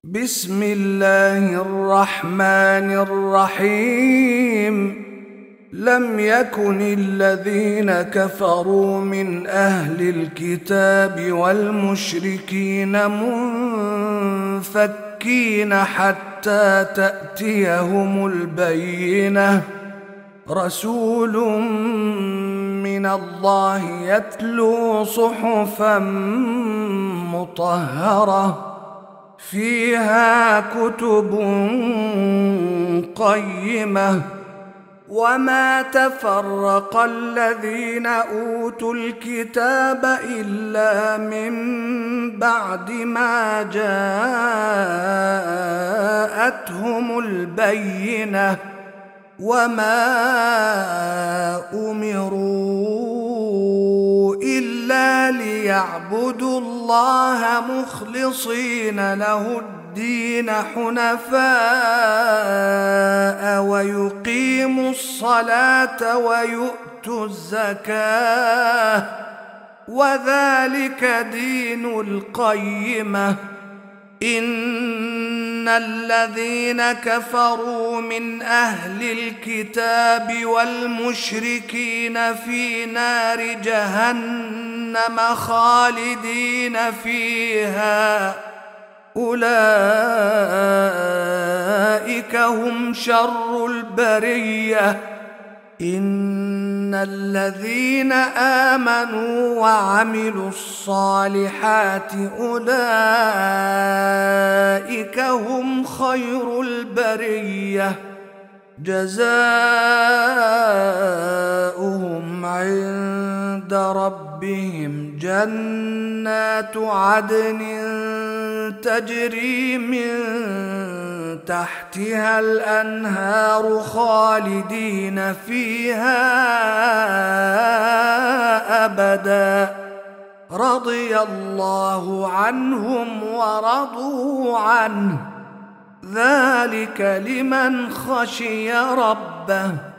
بسم الله الرحمن الرحيم. لم يكن الذين كفروا من أهل الكتاب والمشركين منفكين حتى تأتيهم البينة. رسول من الله يتلو صحفا مطهرة فيها كتب قيمة. وما تفرق الذين أوتوا الكتاب إلا من بعد ما جاءتهم البينة. وما أمروا إلا ليعبدوا الله مخلصين له الدين حنفاء ويقيموا الصلاة ويؤتوا الزكاة وذلك دين القيمة. إن الذين كفروا من أهل الكتاب والمشركين في نار جهنم خالدين فيها أولئك هم شر البرية. إن الذين آمنوا وعملوا الصالحات أولئك هم خير البرية. جزاؤهم عند ربهم جنات عدن تجري من تحتها الأنهار خالدين فيها أبدا. رضي الله عنهم ورضوا عنه ذلك لمن خشي ربه.